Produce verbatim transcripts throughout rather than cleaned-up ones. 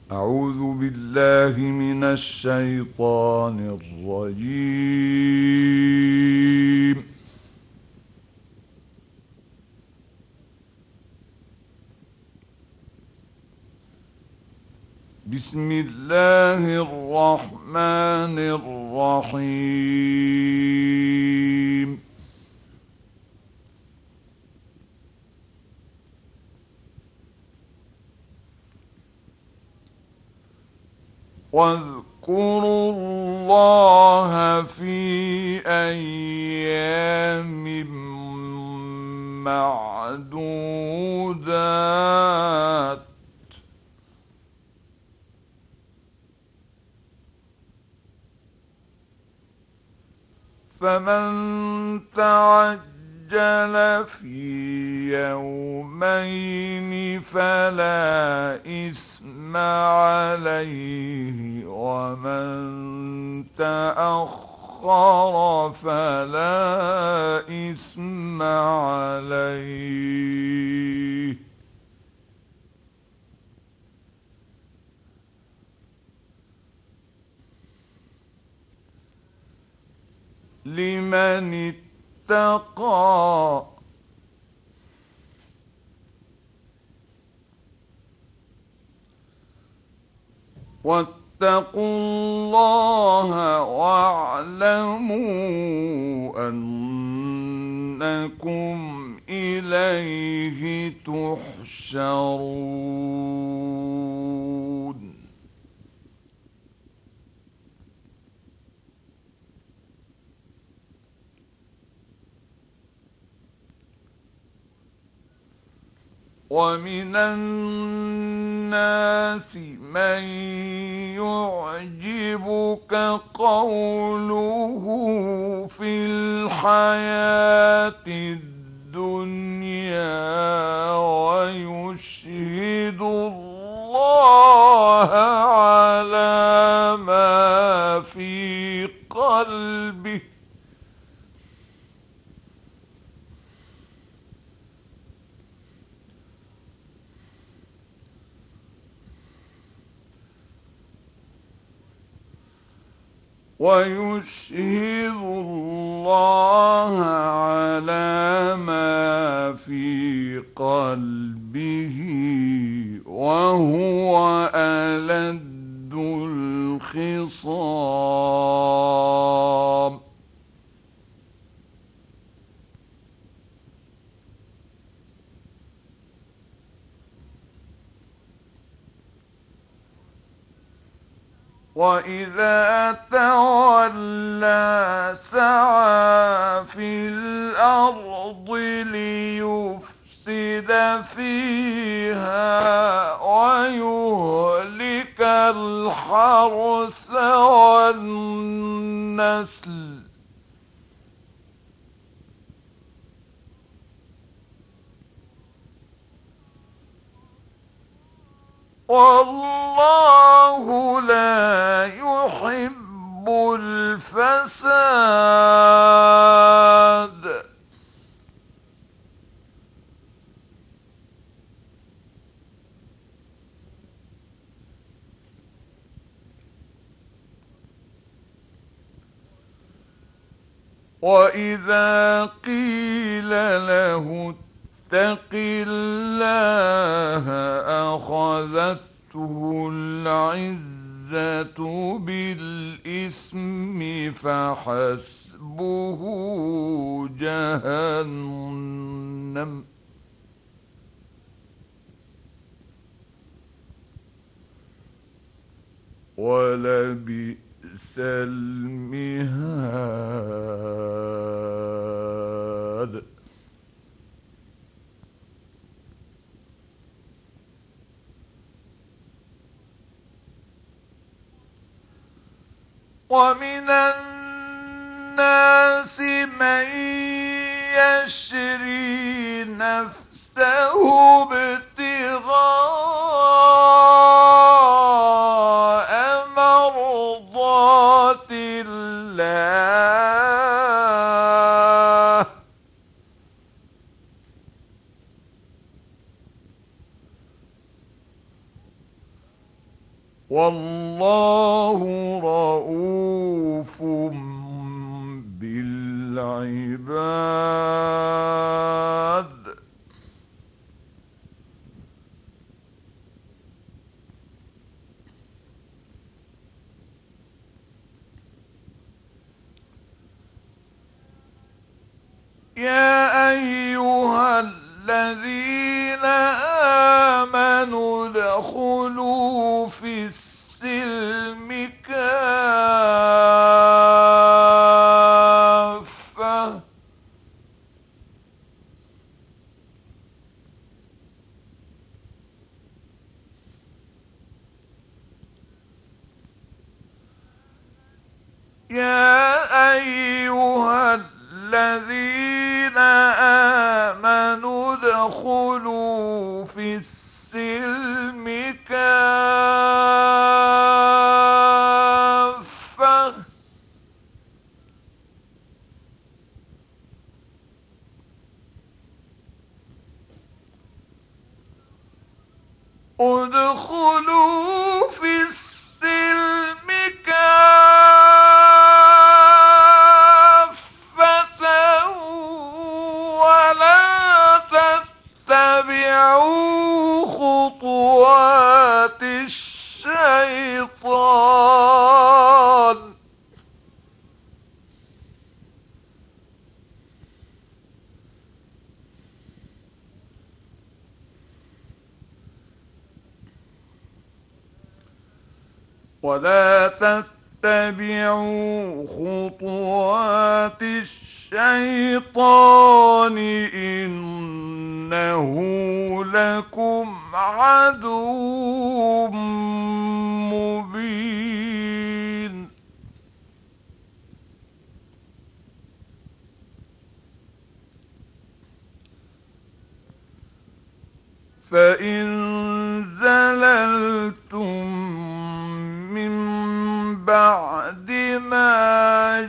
أعوذ بالله من الشيطان الرجيم. بسم الله الرحمن الرحيم. واذكروا الله في أيام معدودات. فمن تعجل في يومين فلا إثم عليه، ومن تأخر فلا إثم عليه. لمن اتقى. واتقوا الله واعلموا أنكم إليه تحشرون. ومن الناس من يعجبك قوله في الحياة الدنيا ويشهد الله على ما في قلبه، ويشهد الله على ما في قلبه وهو ألد الخصام. وإذا تولى سعى في الأرض ليفسد فيها ويهلك الحرث والنسل. والله لا يحب الفساد. وإذا قيل له اتق الله أخذته العزة بالإثم فحسبه جهنم ولبئس المهاد. ومن الناس من يشري نفسه ابتغاء مرضات الله، والله رؤوف بالعباد. يا أيها الذين آمنوا ادخلوا في السلم كافة يا أيها الذين آمنوا ادخلوا في السلم كافة ادخلوا في السلم كافة ولا تتبعوا خطوات الشيطان ولا تتبعوا خطوات الشيطان إنه لكم عدو مبين. فإن زللتم من بعد ما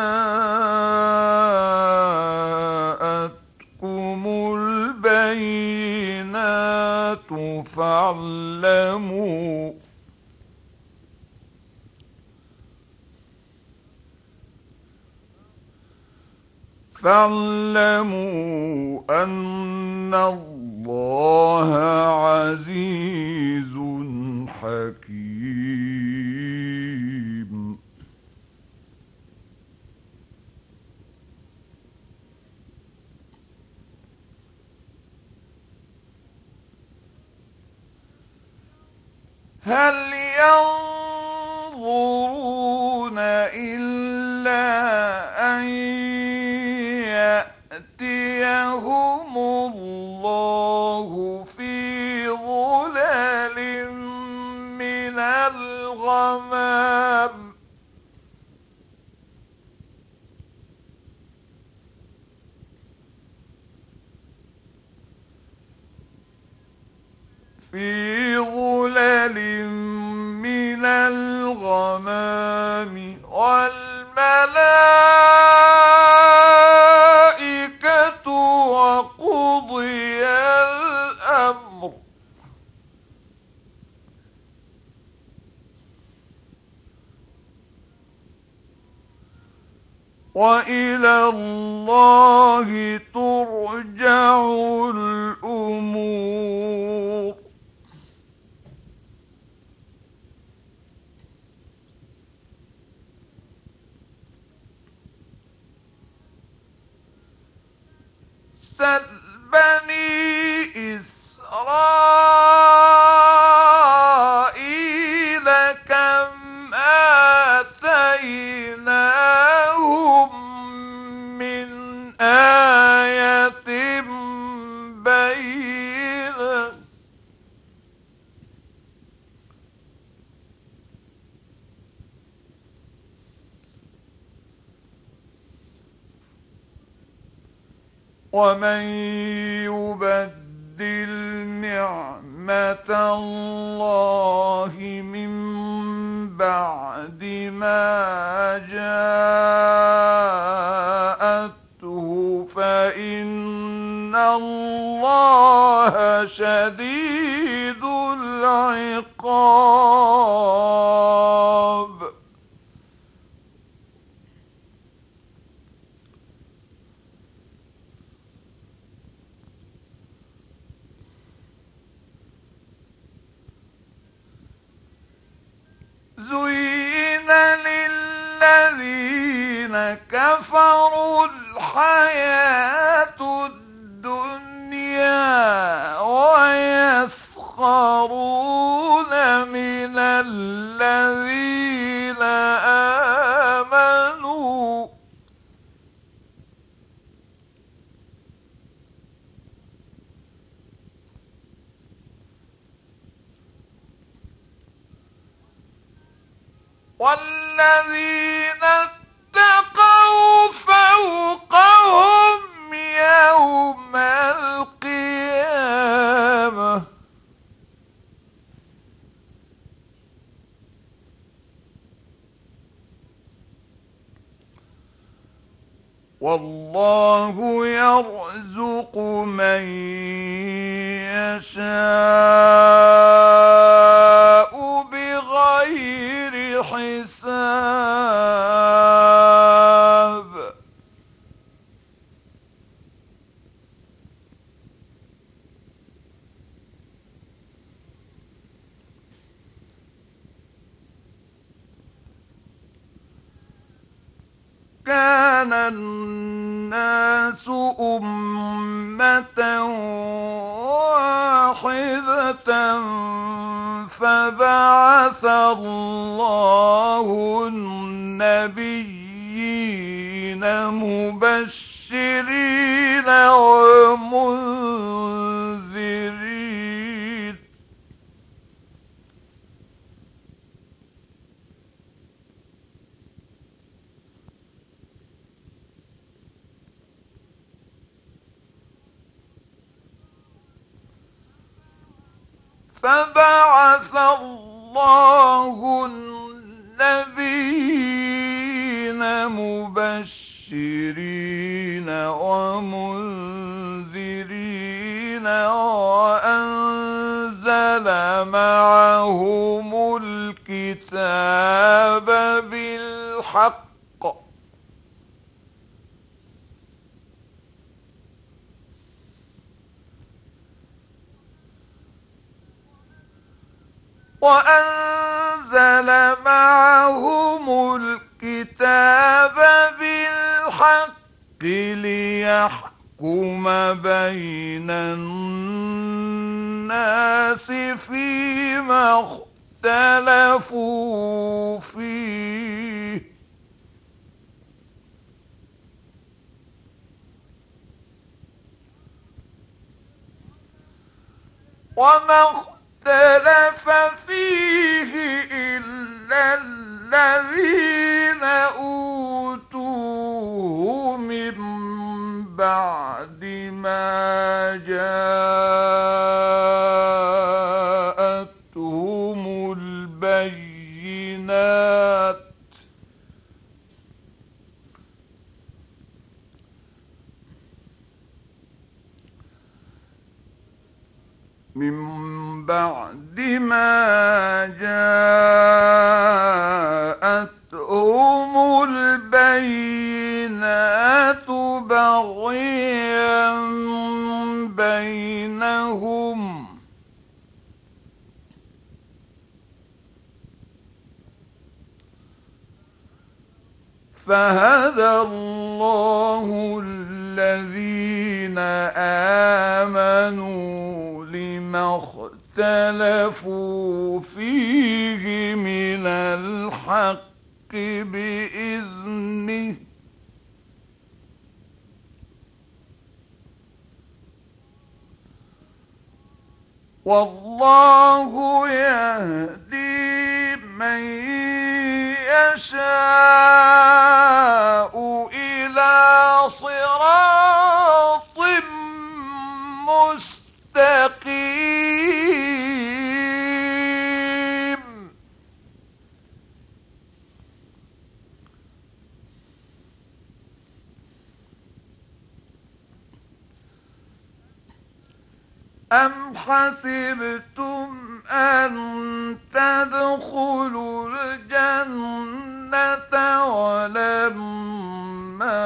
جاءتكم البينات فاعلموا فاعلموا أن الله عزيز حكيم. هل ينظرون إلا أن يأتيهم الله في ظلال من الغمام في ظلل من الغمام والملائكة وقضي الأمر وإلى الله ترجع الأمور. سل بني إسرائيل كم آتيناهم من آية بينة ومن يبدل نعمة الله من بعد ما جاءته فإن الله شديد العقاب. العقاب. زين للذين كفروا الحياة الدنيا ويسخرون من الذين آمنوا والذين اتقوا فوقهم يوم القيامة والله يرزق من يشاء بغير حساب. كان الناس أمة واحدة فبعث الله النبيين مبشرين ومنذرين فبعث الله النبيين مبشرين ومنذرين وأنزل معهم الكتاب بالحق وأنزل معهم الكتاب بالحق ليحكم بين الناس فيما اختلفوا فيه وما اختلف فيه إلا الذين أوتوه من بعد ما جاءتهم البينات من بعد ما جاءتهم البينات بغيا بينهم فهدى الله الذين آمنوا لما اختلفوا فيه من الحق بإذنه والله يهدي من يشاء إلى صراط مستقيم. أم حسبتم أن تدخلوا الجنة ولما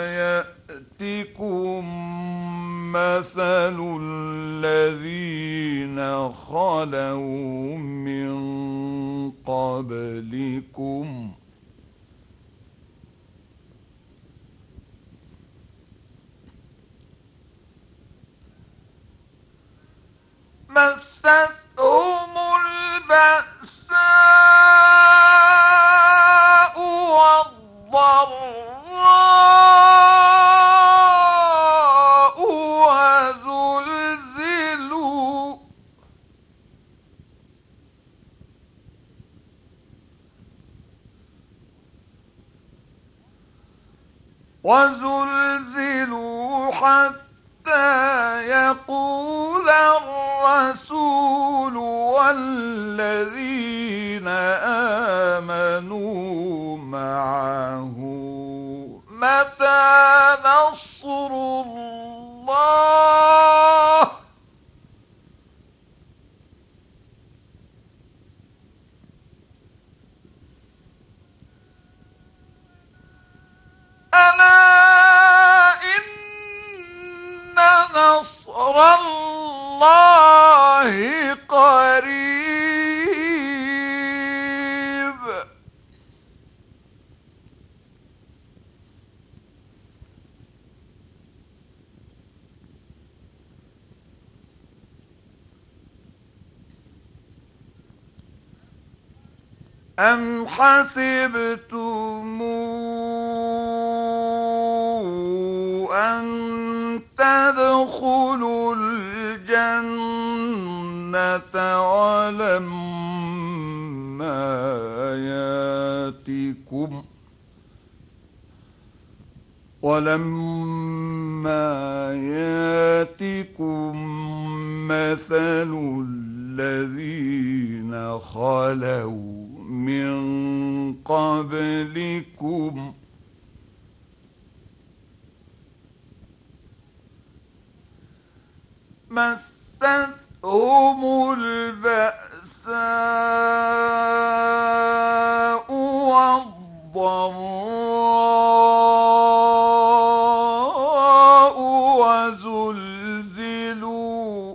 يأتكم مثل الذين خلوا من قبلكم مستهم البأساء والضراء وزلزلوا وزلزلوا حتى يقول الرسول والذين آمنوا معه متى نصر الله ألا إن نصر الله قريب أم حسبتم أن تدخلوا الجنة ولما ياتكم ولما ياتكم مثل الذين خلوا من قبلكم مستهم البأساء والضراء وزلزلوا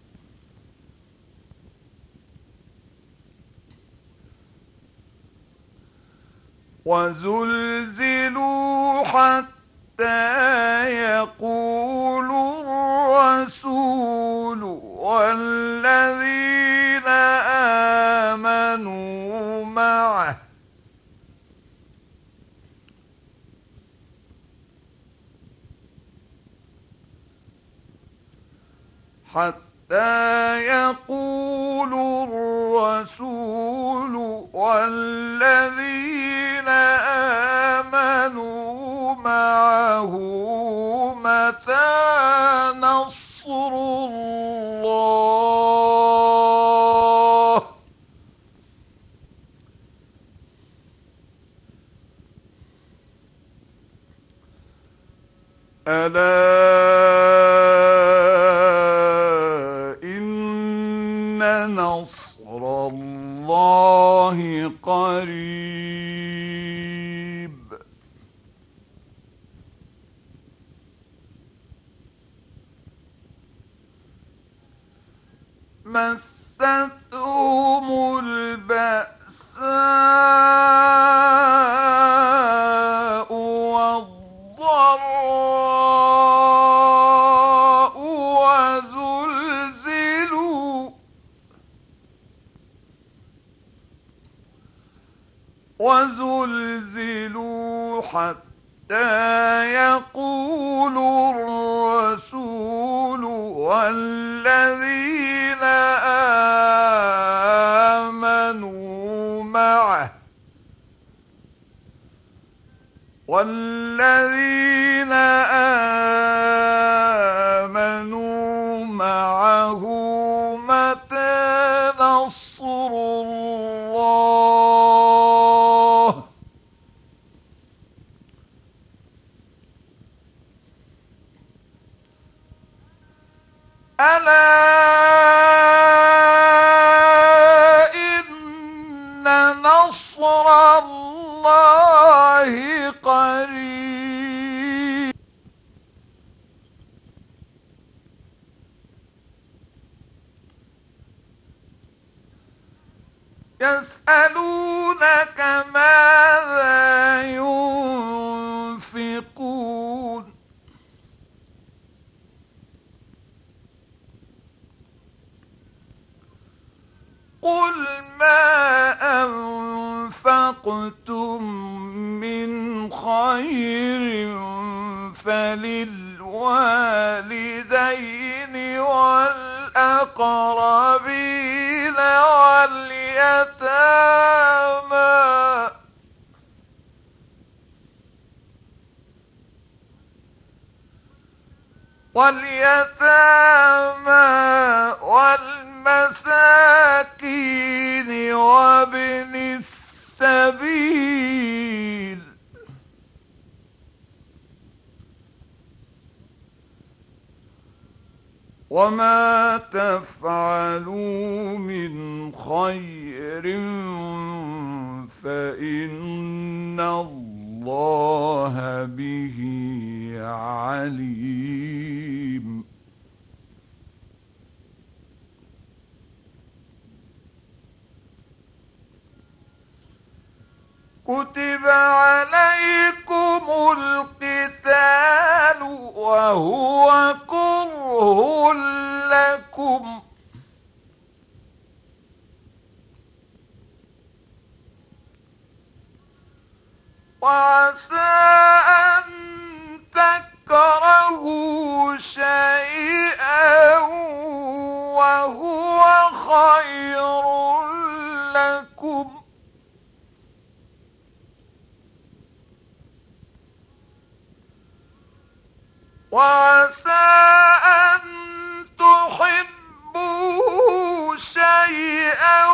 وزلزلوا حتى يقول الرسول والذين آمنوا معه حتى يقول الرسول والذين آمنوا معه متى نصر الله ألا إن نصر الله قريب مستهم البأساء والضراء وزلزلوا وزلزلوا حتى يقول الرسول والذين آمنوا معه والذين آمنوا معه متى نصر الله ألا نصر الله قريب يسألونك ماذا ينفقون قل ما أنفقتم من خير فللوالدين والأقربين واليتامى واليتامى والمساكين وابن السبيل وما تفعلوا من خير فإن الله به عليم كتب عليكم القتال وهو كره لكم وعسى أن تكرهوا شيئا وهو خير لكم وعسى أن تحبوا شيئا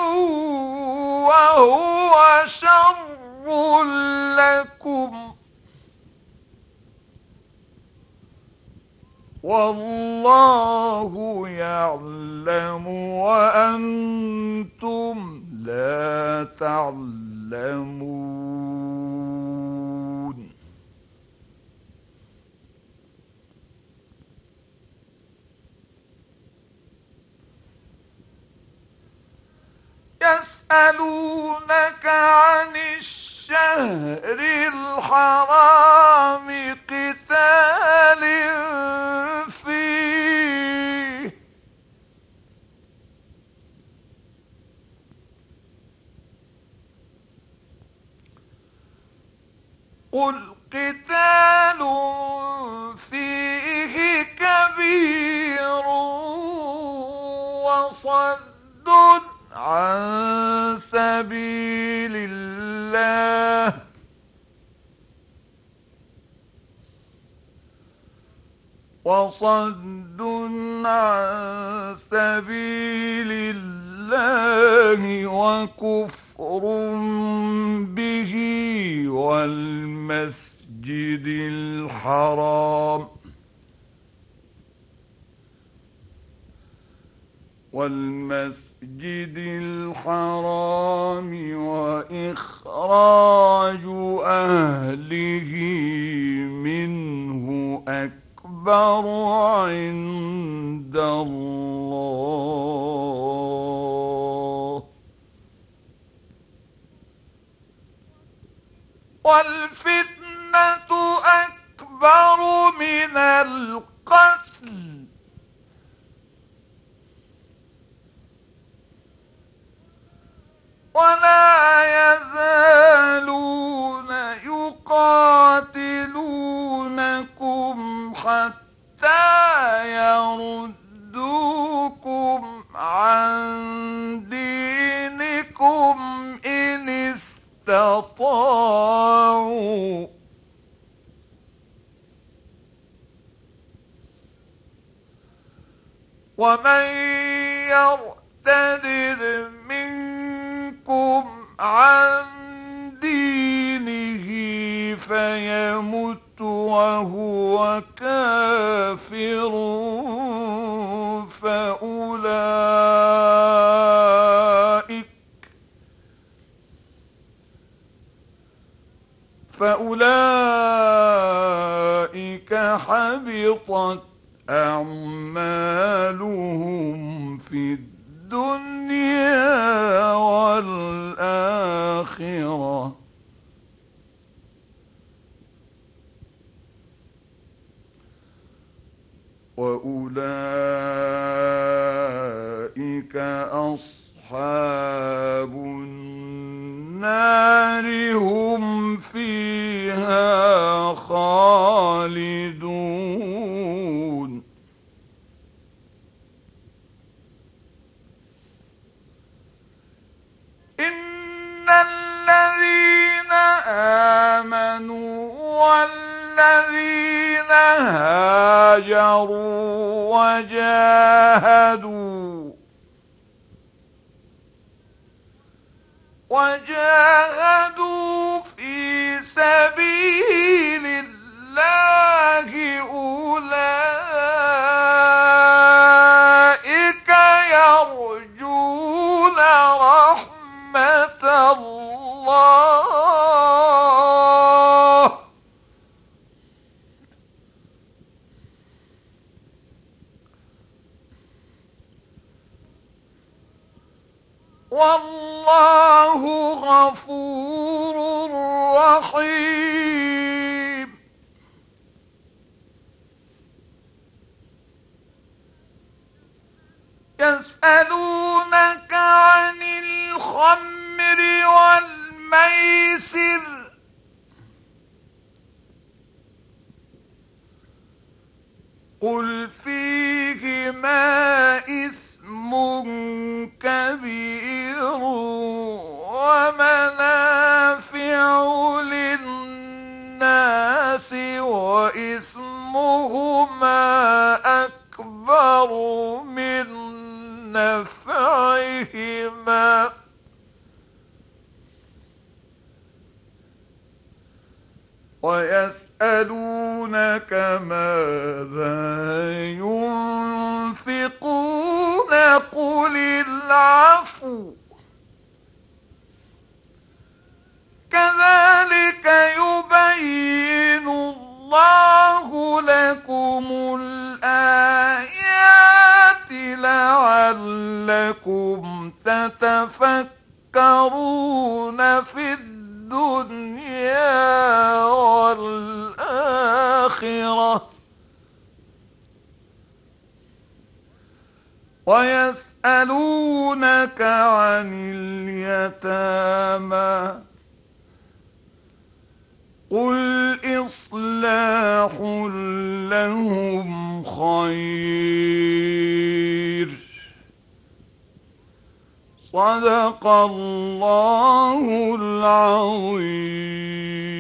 وهو شر لكم والله يعلم وأنتم لا تعلمون يسألونك عن الشهر الحرام قتال فيه قل قتال فيه كبير وصد عن سبيل الله وصد عن سبيل الله وكفر به والمسجد الحرام والمسجد الحرام وإخراج أهله منه أكبر عند الله والفتنة أكبر من القتل ولا يزالون يقاتلونكم حتى يردوكم عن دينكم إن استطاعوا ومن يرتد منكم عن دينه فيمت وهو كافر فأولئك فأولئك حبطت أعمالهم في الدنيا والآخرة وأولئك أصحاب النار هم فيها خالدون إن الذين آمنوا والذين هاجروا وجاهدوا وجاهدوا في سبيل الله أولئك يرجون رحمة الله والله غفور رحيم يسألونك عن الخمر والميسر قل فيهما إثم كبير ومنافع للناس وإثمهما أكبر من نفعهما ويسألونك ماذا ينفقون قل العفو كذلك يبين الله لكم الآيات لعلكم تتفكرون في الدنيا والآخرة ويسألونك عن اليتامى قل إصلاح لهم خير صدق الله العظيم.